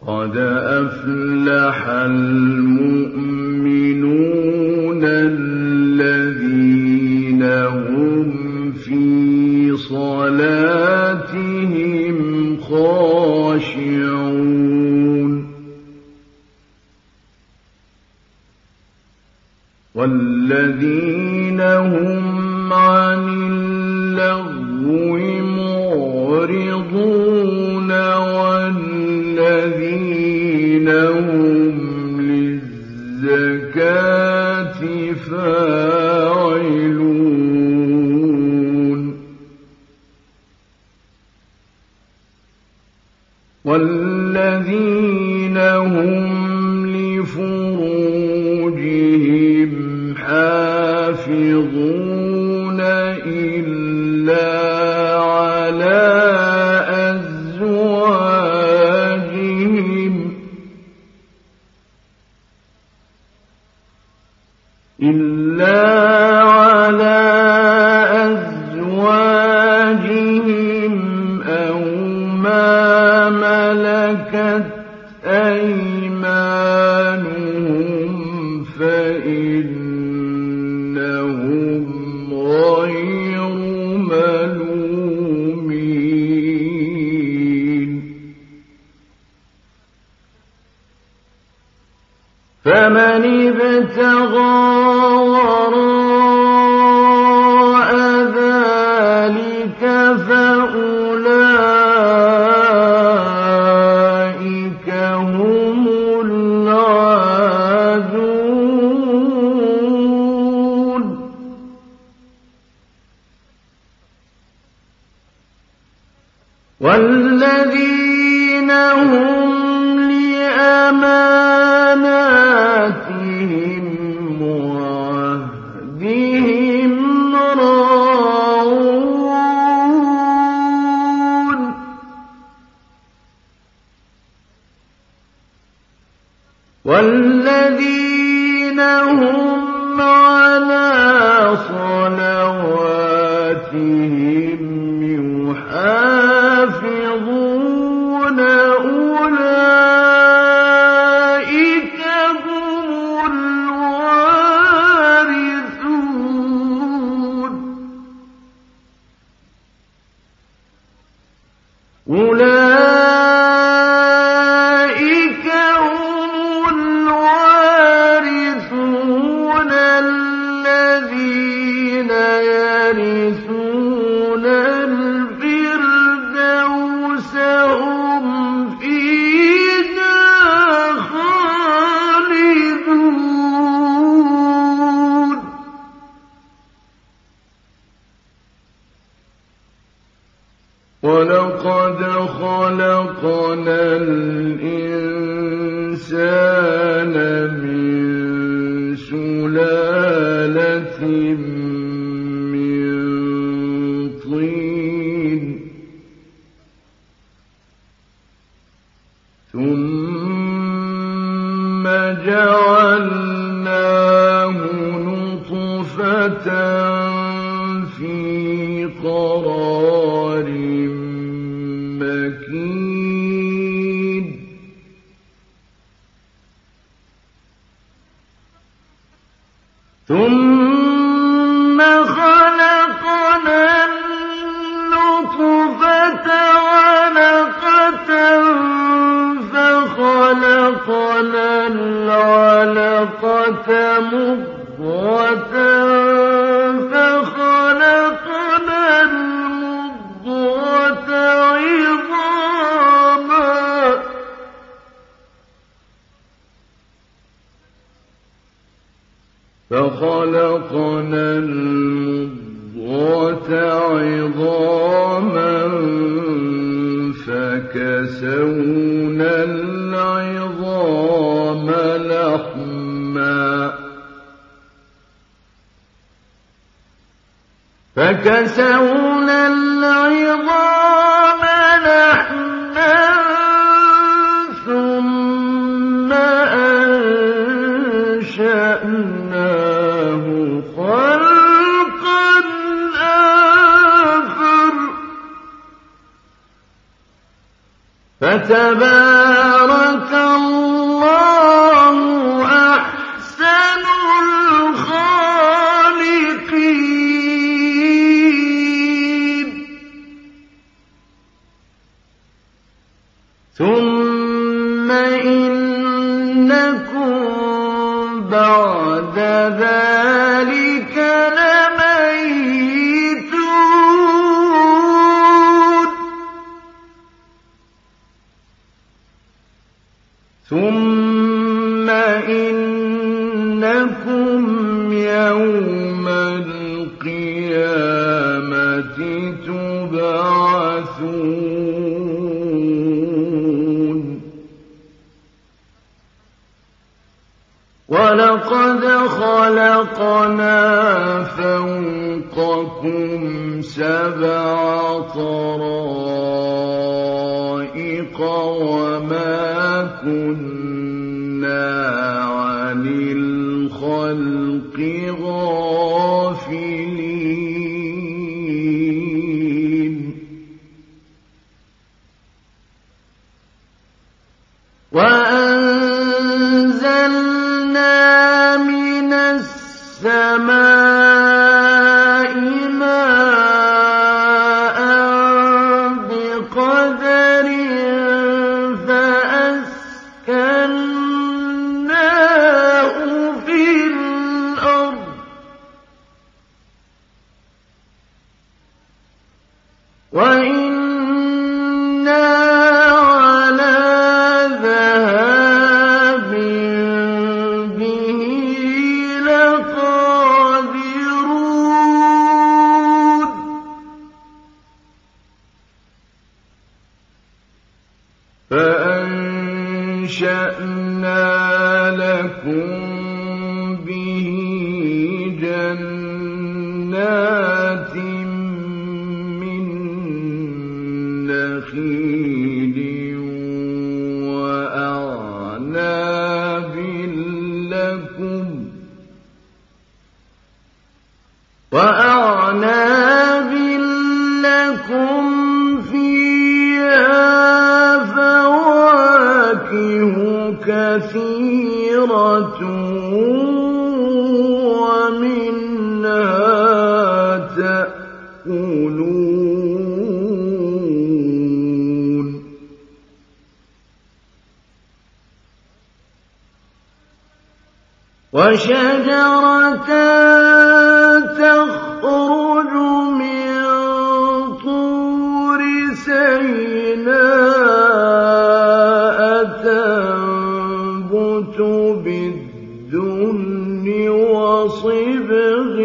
قد أفلح المؤمنون الذين هم في صلاتهم خاشعون والذين هم عن اللغو معرضون والذين هم للزكاة فاعلون والذين هم لفروجهم حافظون إلا على أزواجهم أو ما ملكت أيمانهم فإنهم غير ملومين فمن ابتغى وراء ذلك فأولئك هم العادون والذين هم لأماناتهم وعهدهم راعون والذين هم على صلواتهم يحافظون أولئك هم الوارثون الذين يرثون الفردوس هم فيها خالدون ولقد خلقنا الإنسان من سلالة من طين ثم جعلناه نطفة في قرار مكين ثم خلقنا النطفة علقة فخلقنا العلقة مضغة فخلقنا المضغة عظاما فكسونا العظام لحما ثم أنشأناه خلقا آخر فتبارك الله أحسن الخالقين. ثم إنكم بعد ذلك لميتون. ثم إنكم يوم القيامة تبعثون. ولقد خلقنا فوقكم 7 طرائق وما كنا عن الخلق غافلين. وأنزلنا من السماء ماء بقدر فأسكناه في الأرض وإنا على ذهاب به لقادرون. فأنشأنا لكم به جنات من نخيل وأعناب لكم فيها فواكه كثيرة ومنها تأكلون. وشجرة تخرج من طور سيناء تنبت بالدهن وصبغ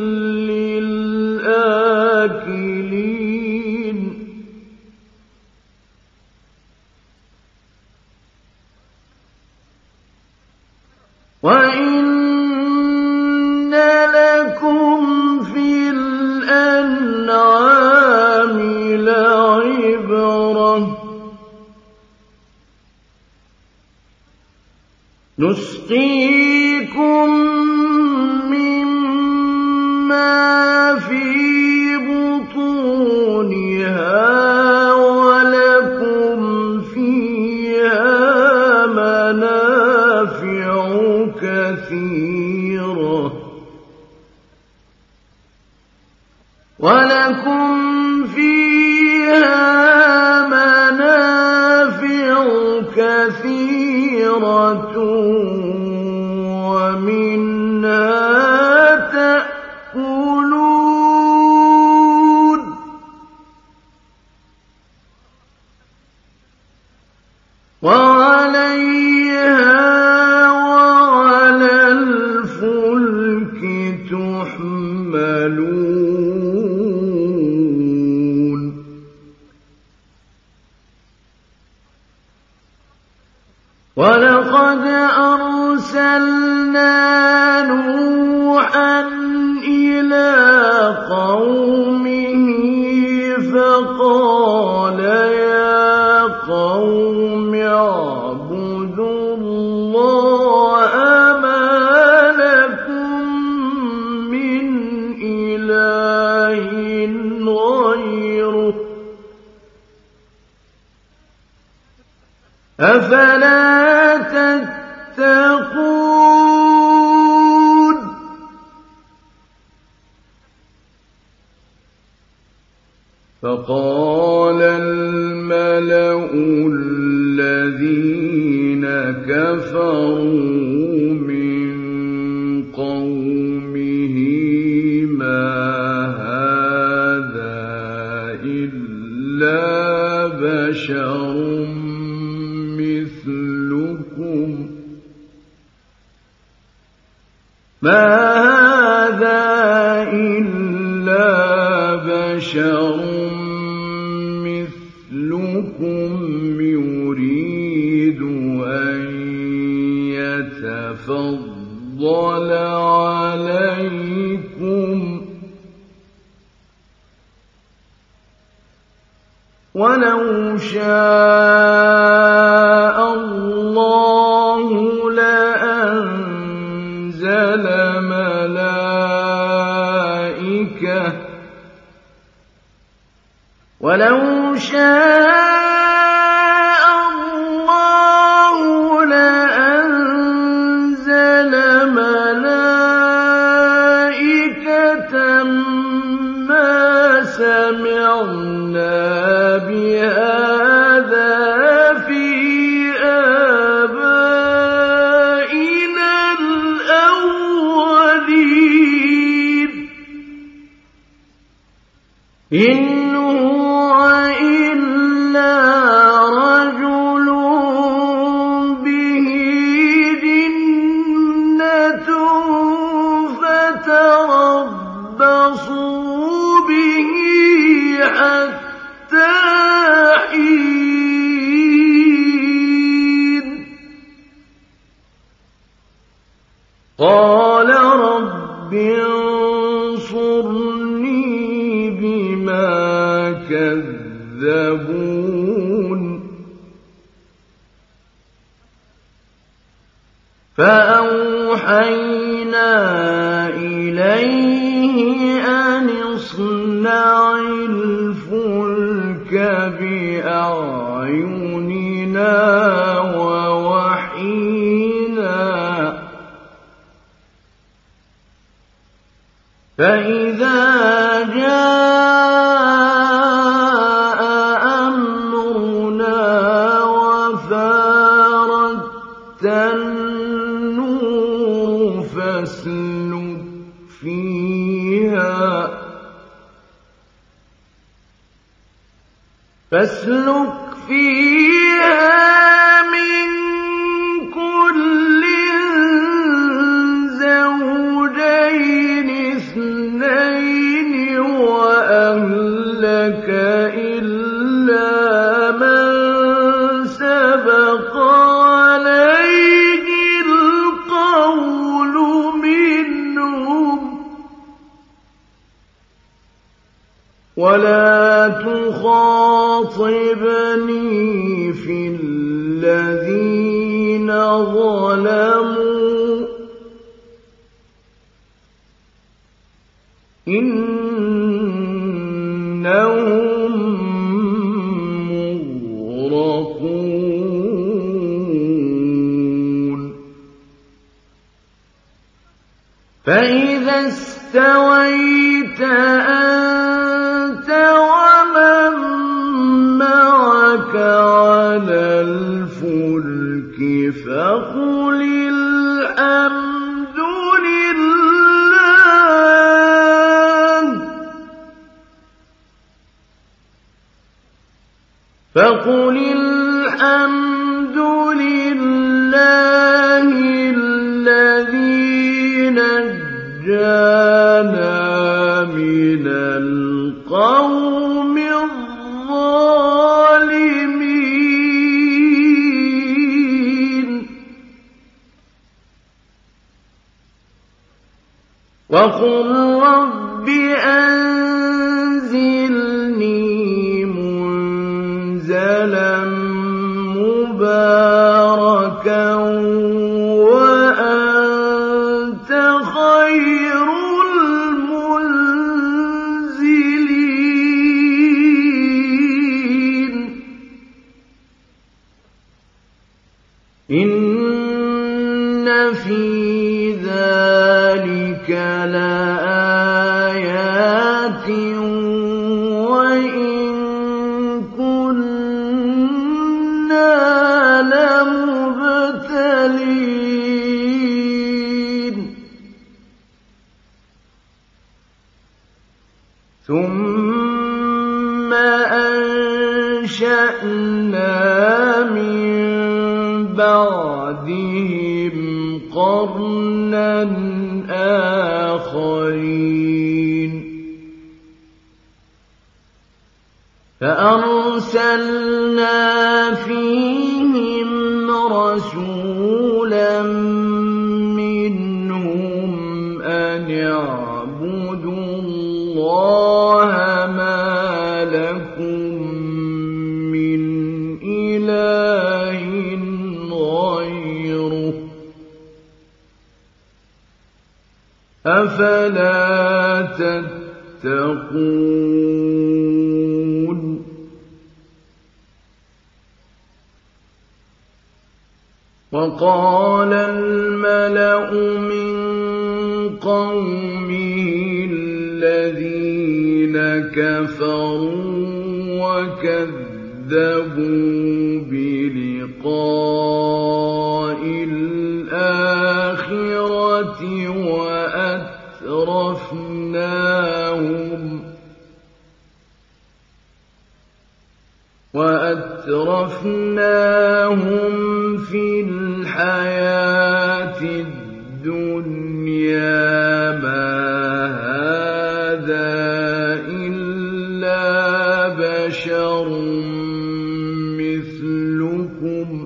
للآكلين. وإن لكم في الأنعام لعبرة نسقيكم مما في بطونها ولكم فيها منافع كثيرة ومنها تأكلون. وعليها وعلى الفلك تحملون. ولقد أرسلنا نوحا إلى قومه فقال يا قوم اعبدوا الله ما لكم من إله غيره أفلا تتقون فقال الملأ الذين كفروا من قومه ما هذا إلا بشر مثلكم يريد أن يتفضل عليكم ولو شاء الله لأنزل ملائكة ولو شاء الله لأنزل ملائكة ما سمعنا بهذا في آبائنا الأولين إن هو إلا رجل به جنة فتربصوا به حتى حين قال رب انصرني بما كذبون فأوحينا إليه أن اصنع الفلك بأعيننا ووحينا فإذا جاء أمرنا وفارت النور فاسلك فيها من كل زوجين اثنين وأهلك إلا من سبق عليه القول منهم ولا تخاطبني في الذين ظلموا إنهم مغرقون فإذا استويت أنت ومن معك على الفلك فقل الحمد لله الذي نجانا من القوم الظالمين وقل رب أنزلني منزلا مباركا وأنت خير المنزلين إن في ذلك لآيات وإن كنا لمبتلين ثم أنشأنا من بعدهم قرنا آخرين فأرسلنا فيهم رسولا منهم أن اعبدوا الله ما لكم من إله غيره أفلا تتقون وقال الملأ من قومه الذين كفروا وكذبوا بلقاء الآخرة وأترفناهم في الحياة الدنيا ما هذا إلا بشر مثلكم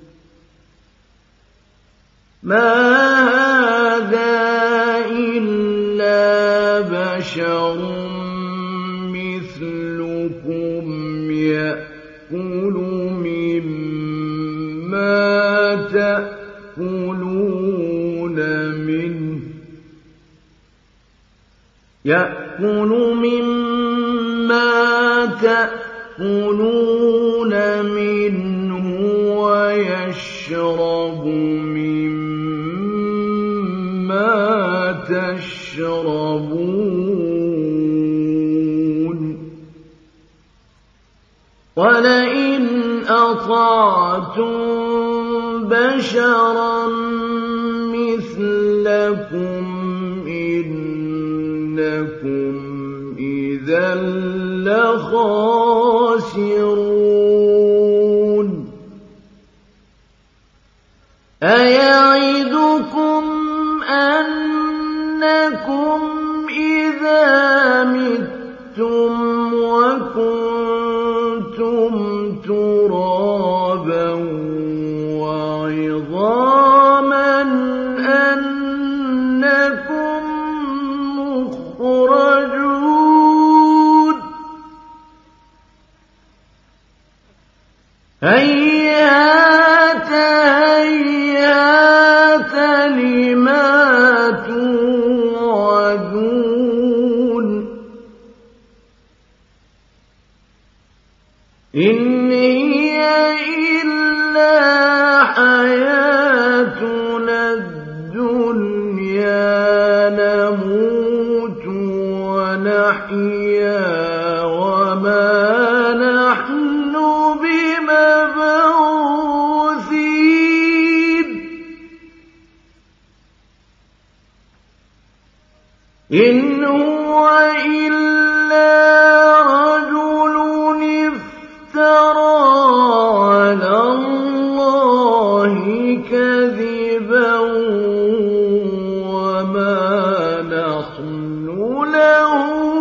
يأكل مما تأكلون منه ويشرب مما تشربون ولئن أطعتم بشرا مثلكم إنكم إذا لخاسرون أيعدكم أنكم إذا متم وكنتم ترابا وعظاما أنكم مخرجون هيهات هيهات لما توعدون إن هي إلا حياتنا الدنيا نموت ونحيا وما نحن بمبعوثين إن هو إلا رجل افترى على الله كذبا وما نحن له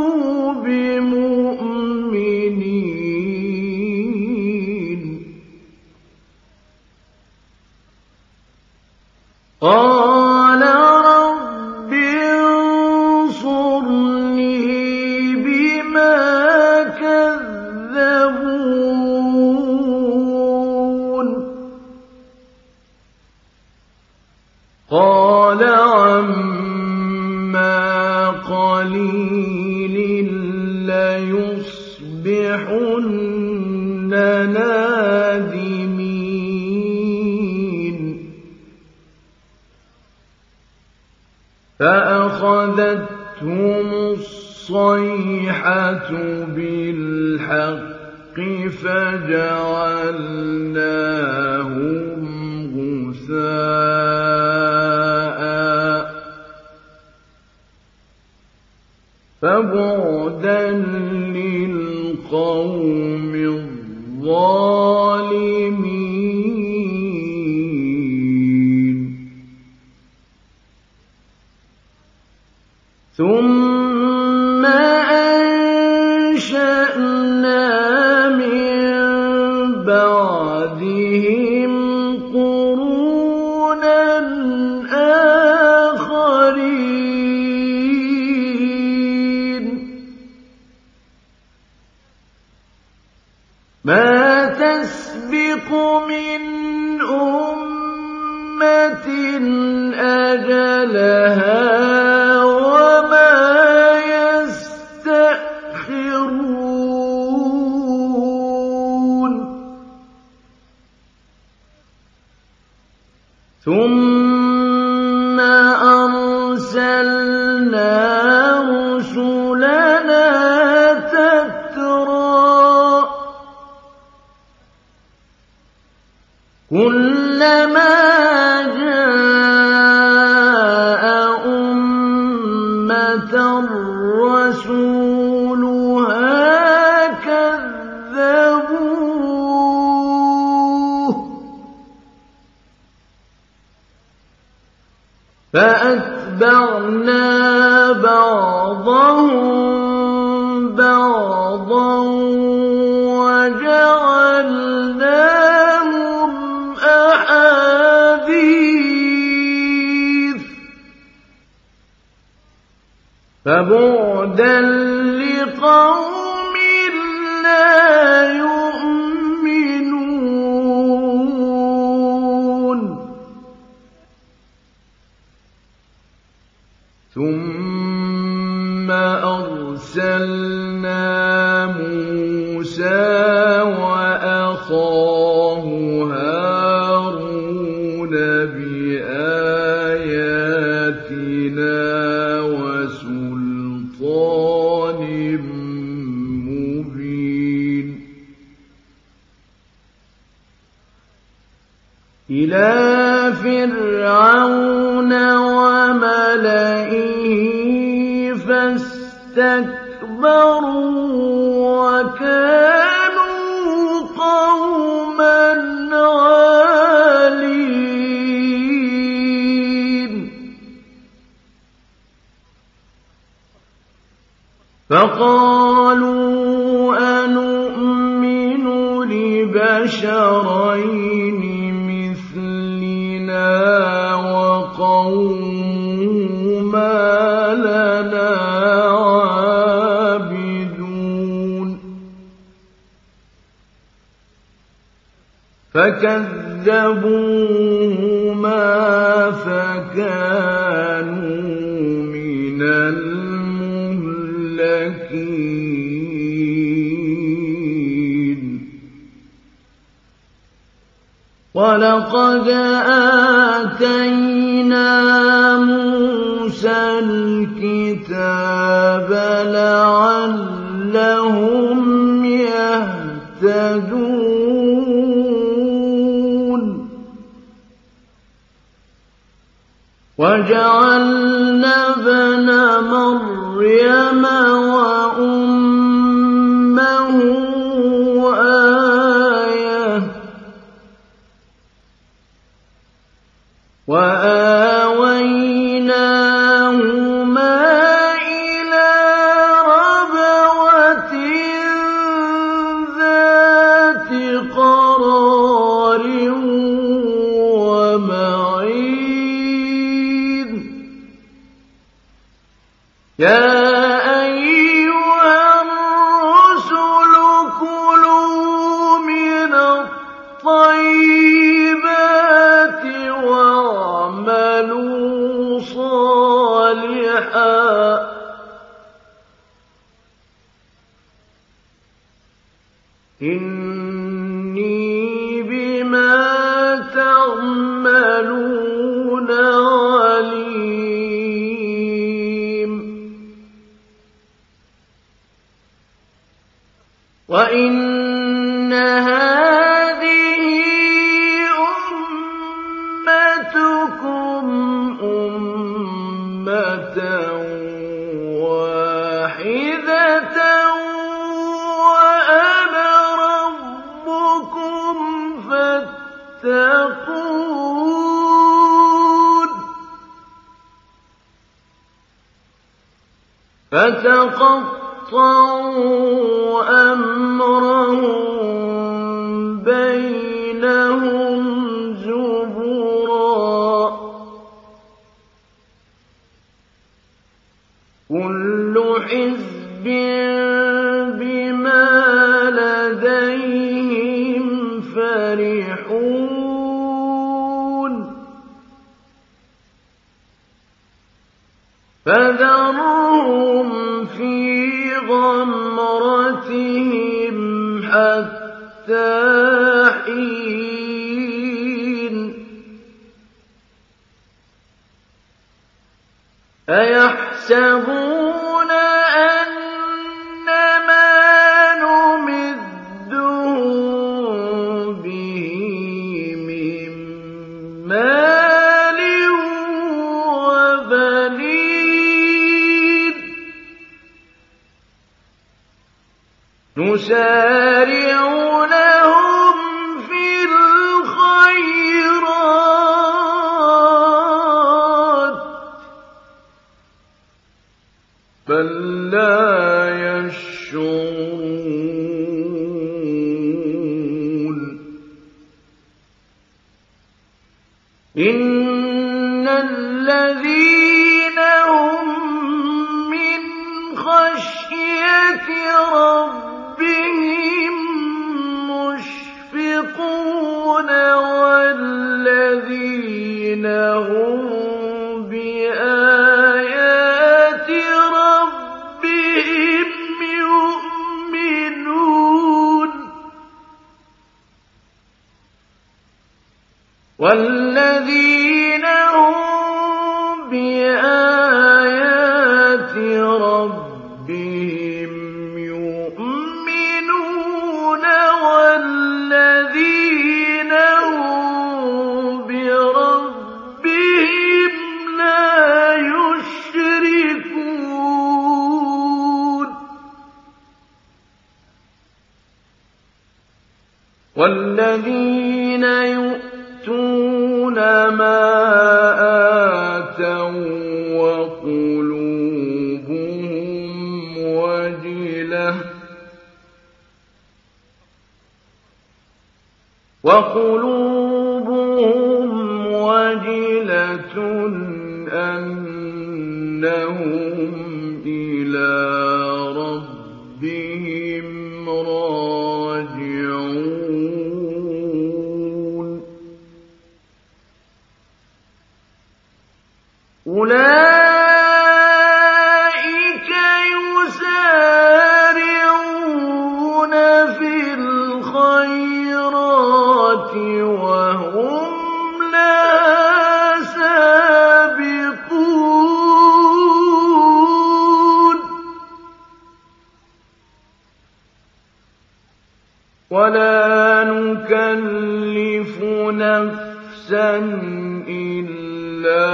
بمؤمنين قال رب انصرني بما كذبون قال عما قليل ليصبحن نادمين فأخذتهم الصيحة بالحق فجعلناهم غثاء فبعدا للقوم الظالمين ثم أنشأنا من بعدهم قرونا آخرين ما تسبق من أمة أجلها وما يستأخرون ثم أرسلنا رسلنا تترى كلما جاء أمة رسولها كذبوه فأتبعنا بعضهم بعضا وجعلناهم أحاديث فبعدا لقوم لا يؤمنون ثم أرسلنا موسى وأخاه هارون بآياتنا وسلطان مبين إلى فرعون وملئه فاستكبروا وكانوا قوما عالين فقالوا أنؤمن لبشرين مثلنا وقومهما لنا عابدون فكذبوهما فكانوا من المهلكين ولقد آتينا موسى الكتاب لعلهم يهتدون وجعلنا ابن مريم وأمه آية وآويناهما إلى ربوة ذات قرار ومعين يا أيها الرسل كلوا من الطيبات واعملوا صالحا إني بما تعملون عليم يتقون فتقطعوا أمرهم بينهم زبرا كل حزب بما لديهم فرحون فذرهم في غمرتهم حتى حين أيحسبون أنما نمدهم به من مال وبنين نسارع لهم في الخيرات بل لا يشعرون إن الذين هم من خشية ربهم مشفقون والذين هم بآيات ربهم يؤمنون والذين هم بآيات ربهم يؤمنون والذين هم بربهم لا يشركون والذين يؤتون ما آتوا وقلوبهم وجلة أنهم إلى ربهم راجعون أولئك يسارعون في الخيرات وهم لها سابقون ولا نكلف نفسا إلا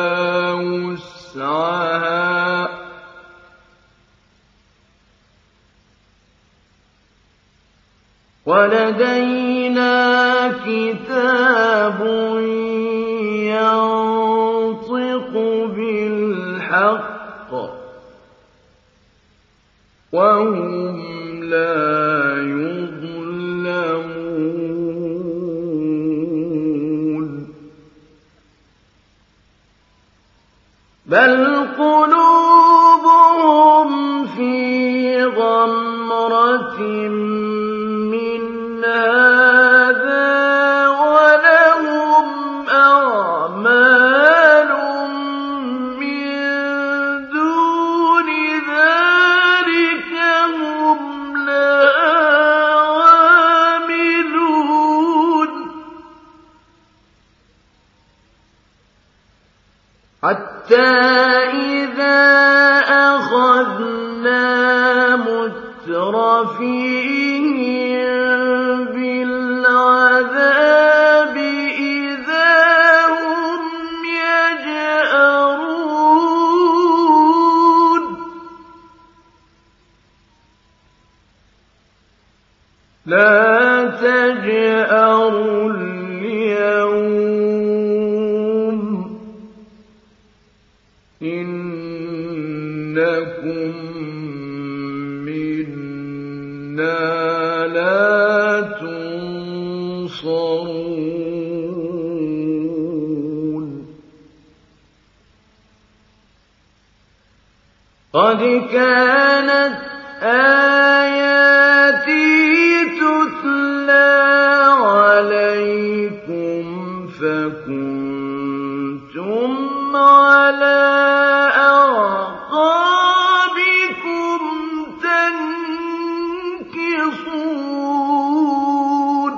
وسعها ولدينا كتاب ينطق بالحق وهم لا يظلمون بل قلوبهم في غمرة من هذا ولهم أعمال من دون ذلك هم لها عاملون حتى إذا أخذنا مترفيهم بالعذاب إذا هم يجأرون لا تجأروا اليوم قد كانت آياتي تتلى عليكم فكنتم على أعقابكم تنكصون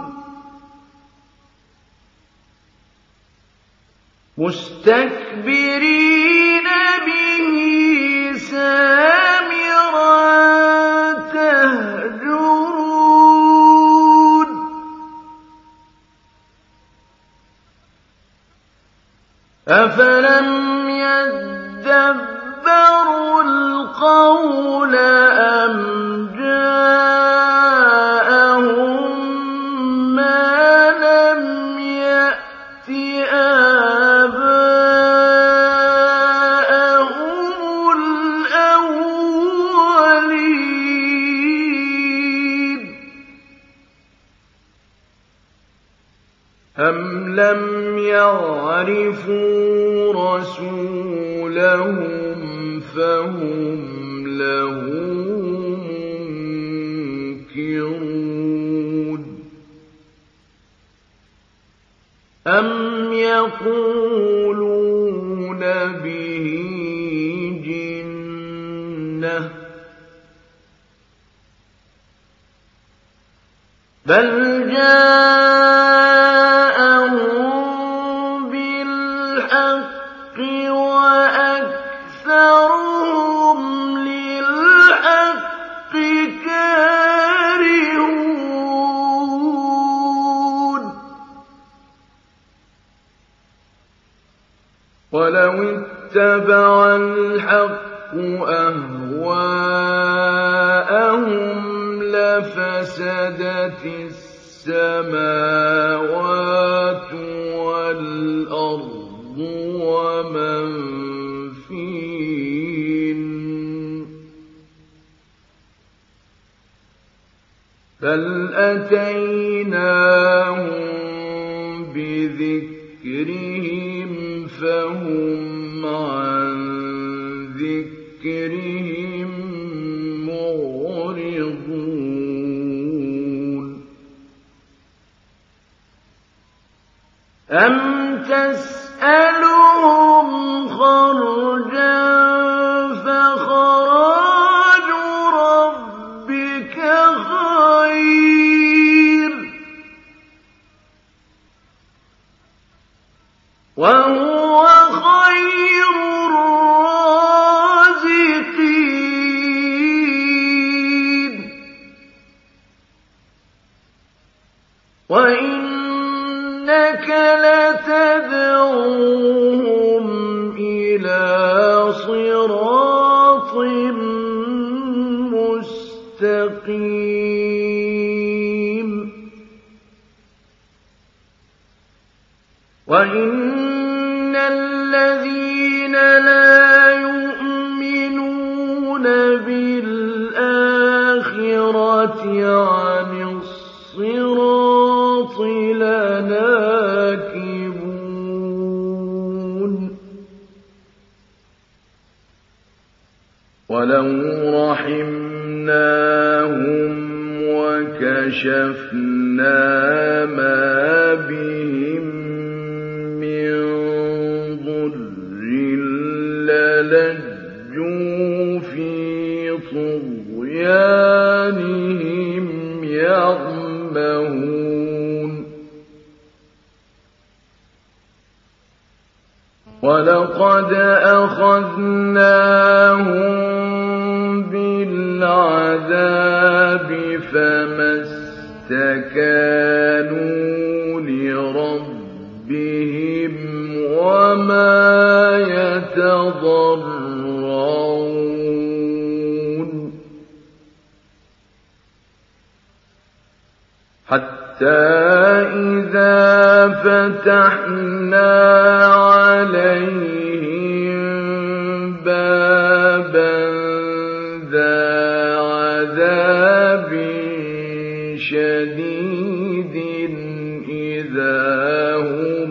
مستكبرين به سامرا تهجرون أفلم يدبروا القول أم جاءهم ما لم يأت آباءهم الأولين أم لم يعرفوا رسولهم فهم له منكرون أم يقولون به جنة بل جاءهم بالحق وأكثرهم للحق كارهون ولو اتبع الحق أهواءهم لفسدت السماوات والأرض ومن فيهن بل أتيناهم بذكرهم فهم عن ذكرهم معرضون أم تسألهم خرجا فخراج ربك خير وهو خير الرازقين وإنك لتدعوهم إلى صراط مستقيم وإن الذين لا يؤمنون بالآخرة عن الصراط لناكبون ولو رحمناهم وكشفنا ما بهم من ضر للجوا في طغيانهم يعمهون ولقد أخذناهم بالعذاب فما استكانوا لربهم وما يتضرعون حتى إذا فتحنا عليهم بابا ذا عذاب شديد إذا هم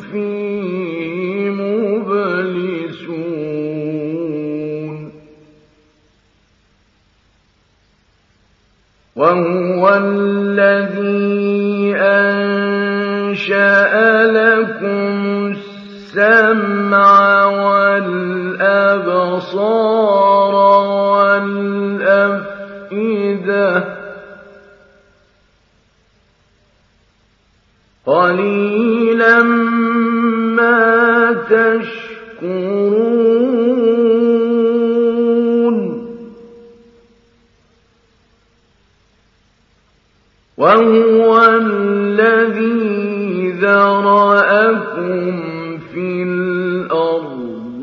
فيه مبلسون الذي أنشأ لكم السمع والأبصار والأفئدة قليلا ما تشكرون وهو الذي ذرأكم في الأرض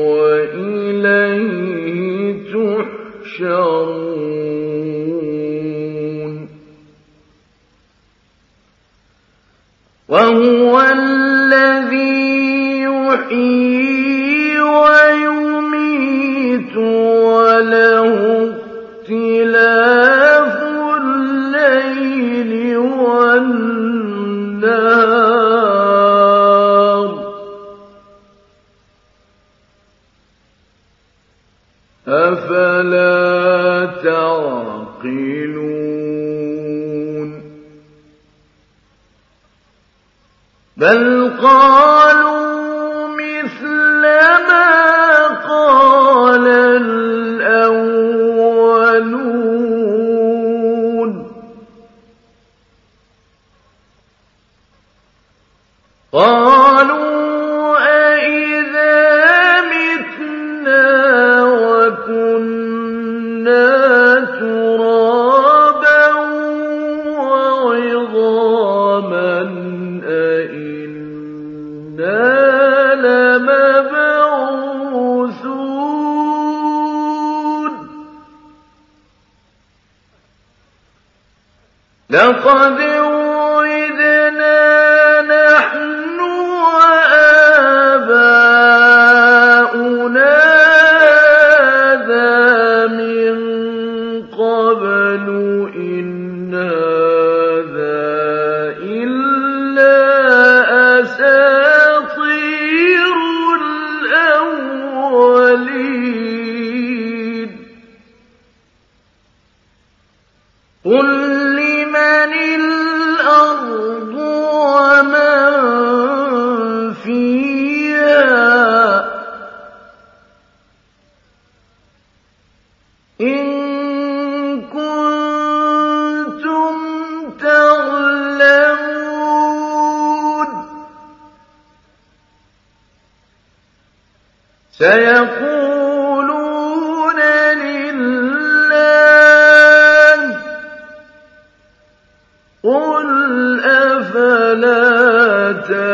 وإليه تحشرون وهو الذي يحيي ويميت وله اختلاف الليل والنهار أفلا تعقلون بل قالوا مثل ما قال الأولون قالوا أإذا متنا وكنا ترابا وعظاما أإنا لمبعوثون لقد وعدنا نحن وآباؤنا هذا من قبل إن هذا إلا أساطير الأولين قل لمن الأرض ومن فيها إن كنتم تعلمون سيقولون لله قل أفلا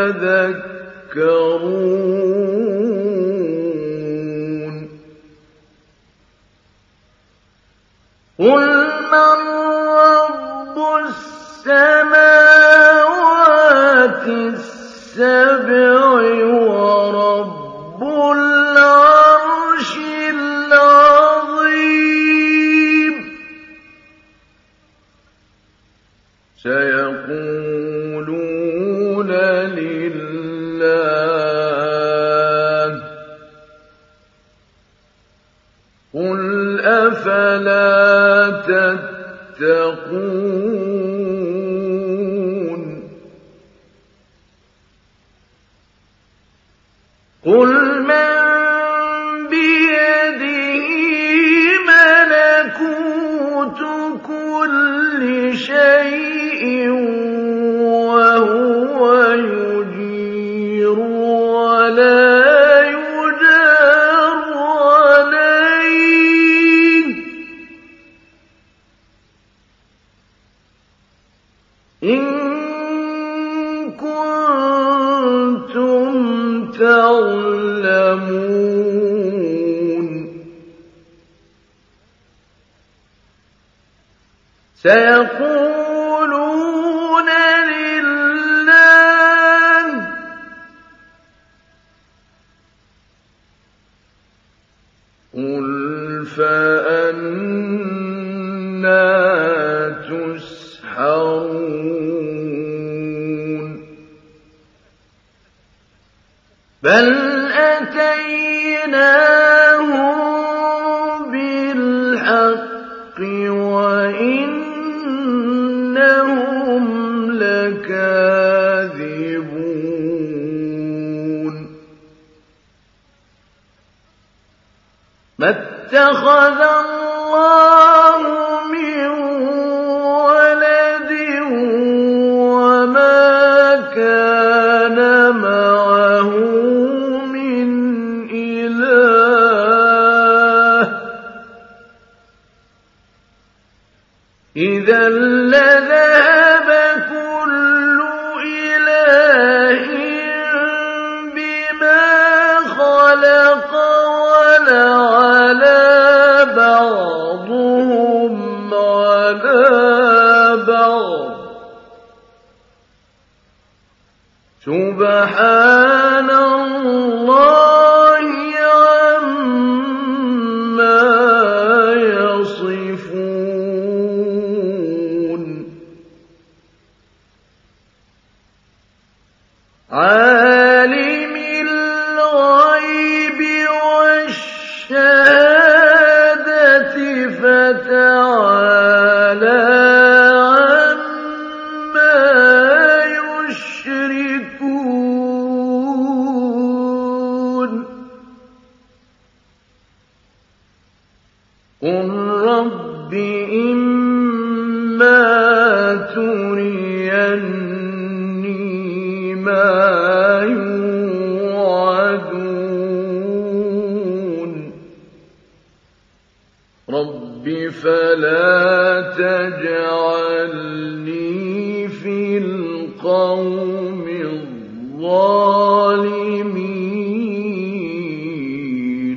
تذكرون قل من رب السماوات السبع ورب العرش العظيم سيقولون لله قل أفلا تتقون قل من بيده ملكوت كل شيء وهو يجير ولا يجار عليه إن كنتم تعلمون سيقولون لله قل فأنى تسحرون بل أتيناهم بالحق وإنهم اتَّخَذَ اللَّهُ مِن وَلَدٍ وَمَا كَانَ مَعَهُ مِنْ إِلَٰهٍ ۚ إِذًا لَّذَهَبَ كُلُّ إِلَٰهٍ بِمَا خَلَقَ وَلَعَلَا بَعْضُهُمْ عَلَىٰ بَعْضٍ ۚ سُبْحَانَ اللَّهِ عَمَّا يَصِفُونَ. عَالِمِ الْغَيْبِ وَالشَّهَادَةِ فَتَعَالَىٰ عَمَّا يُشْرِكُونَ. قُل رَّبِّ إِمَّا تُرِيَنِّي مَا يُوعَدُونَ رَبِّ فَلَا تَجْعَلْنِي فِي الْقَوْمِ الظَّالِمِينَ.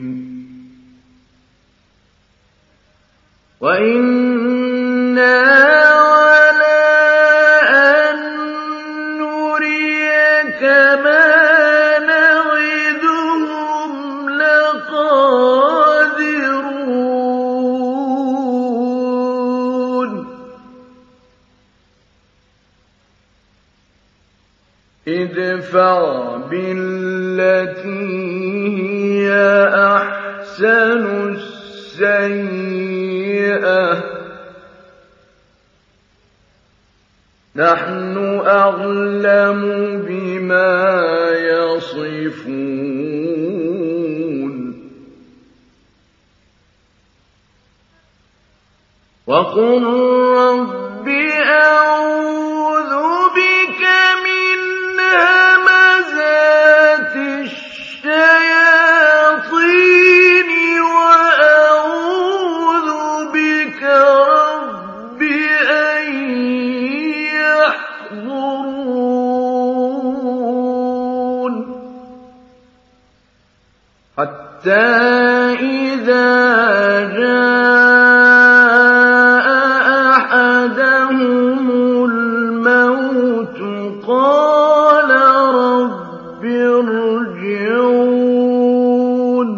وَإِنَّا عَلَىٰ أَن نُّرِيَكَ مَا نَعِدُهُمْ لَقَادِرُونَ. ادْفَعْ بِالَّتِي هِيَ أَحْسَنُ السَّيِّئَةَ ۚ نَحْنُ أَعْلَمُ بِمَا يَصِفُونَ. وَقُل رَّبِّ أَعُوذُ بِكَ مِنْ هَمَزَاتِ الشَّيَاطِينِ وَأَعُوذُ بِكَ رَبِّ أَن يَحْضُرُونِ. حَتَّىٰ إِذَا جَاءَ أَحَدَهُمُ الْمَوْتُ قَالَ رَبِّ ارْجِعُونِ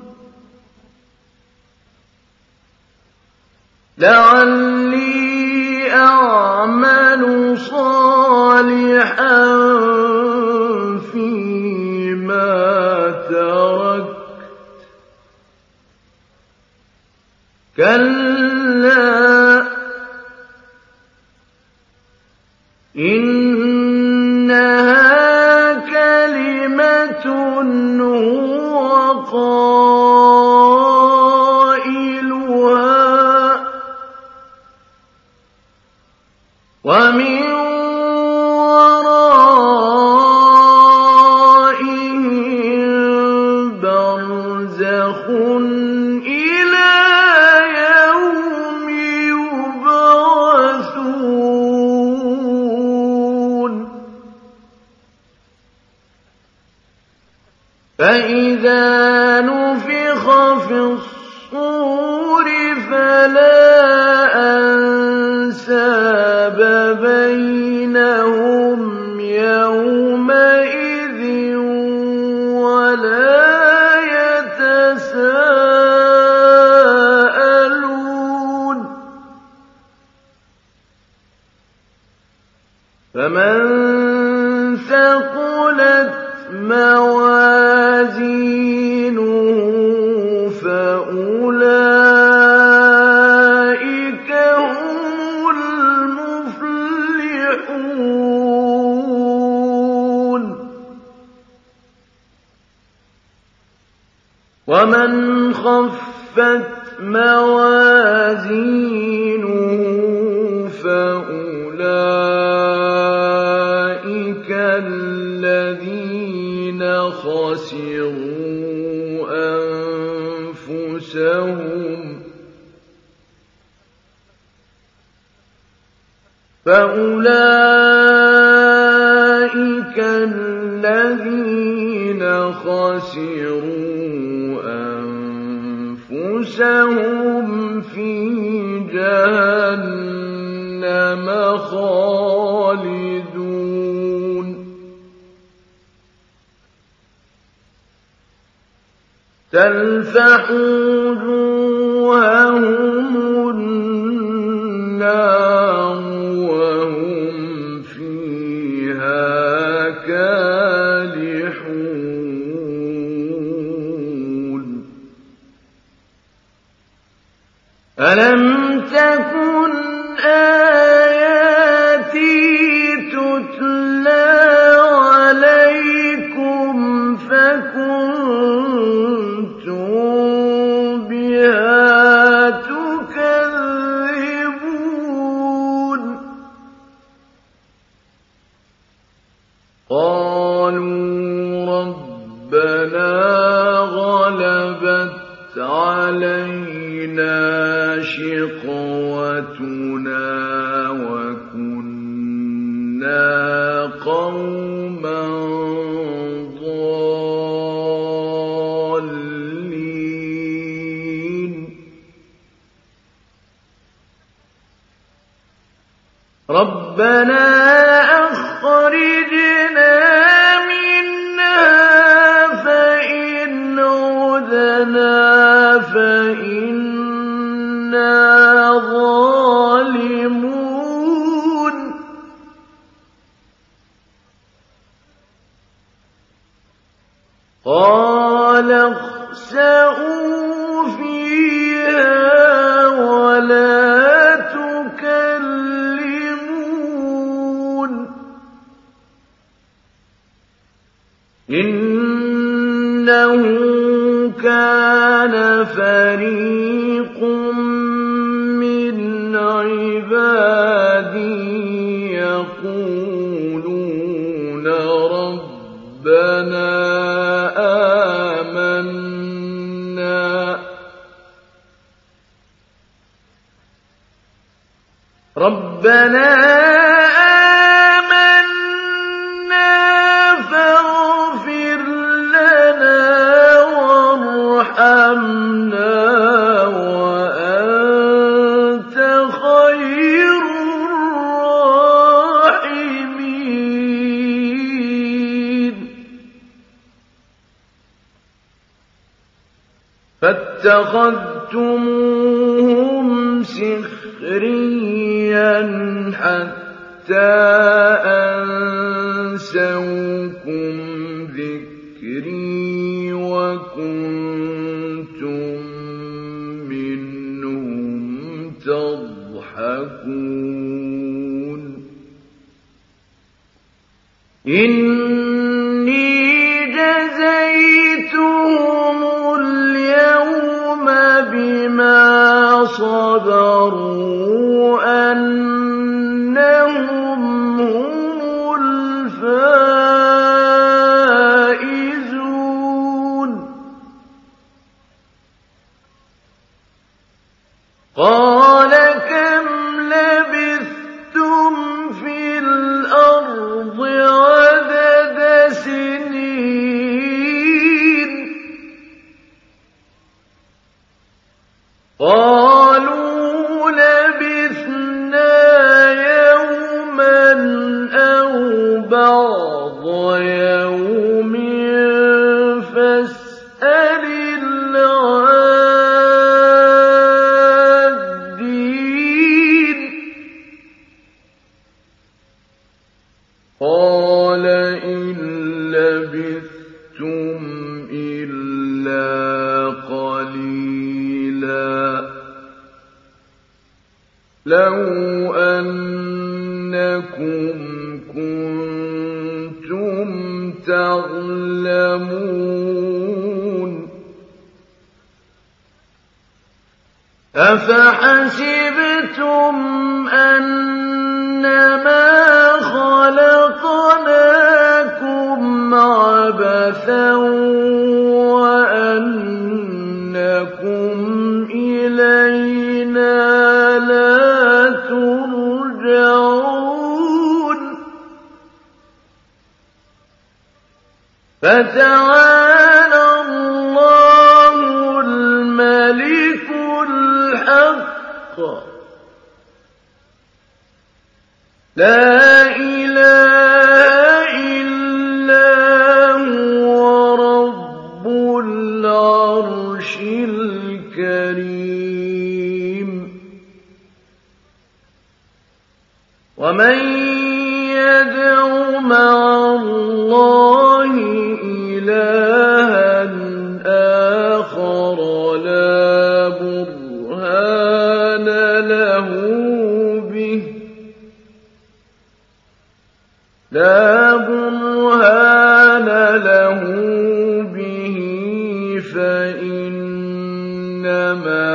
لَعَلِّي أَعْمَلُ صَالِحًا فِيمَا تَرَكْتُ ۚ كَلَّا إِنَّهَا كَلِمَةٌ هُوَ قَائِلُهَا ۖ وَمِن وَرَائِهِم بَرْزَخٌ إِلَىٰ يَوْمِ يُبْعَثُونَ. فَإِذَا نُفِخَ فِي الصُّورِ فَلَا أَنسَابَ بَيْنَهُمْ يَوْمَئِذٍ وَلَا يَتَسَاءَلُونَ. فَمَن ثَقُلَتْ مَوَازِينُهُ فَأُولَٰئِكَ هُمُ الْمُفْلِحُونَ. وَمَنْ خَفَّتْ خفت موازينه فأولئك الذين خسروا أنفسهم في جهنم خالدون تلفح وجوههم النار وهم فيها كالحون ألم تكن آياتي تتلى عليكم فكنتم بها تكذبون قالوا ربنا غلبت علينا شقوتنا وكنا قوما ضالين ربنا أخرجنا منها فإن عدنا فإنا ظالمون قال اخسئوا فيها ولا تكلمون إنه كان فريق من عبادي يقولون ربنا آمنا فاغفر لنا وارحمنا وأنت خير الراحمين فاتخذتموهم سخريا حتى أنسوكم ذكري وكنتم منهم تضحكون إني جزيتهم اليوم بما صبروا أنهم هم الفائزون قال كم لبثتم في الأرض عدد سنين قالوا لبثنا يوما أو بعض يوم فاسأل العادين قال إن لبثتم إلا قليلا لو أنكم كنتم تعلمون أفحسبتم أنما خلقناكم عبثا وأنكم إلينا لا ترجعون فتعالى الله الملك الحق لا إله إلا هو رب العرش الكريم ومن يدع مع الله إلها آخر لا برهان له به فإنما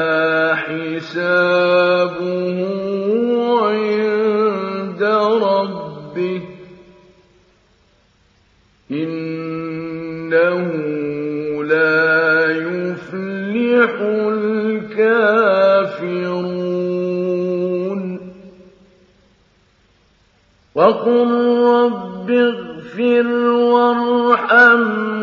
حسابه عند ربه إنه لا يفلح الكافرون وقل رب اغفر وارحم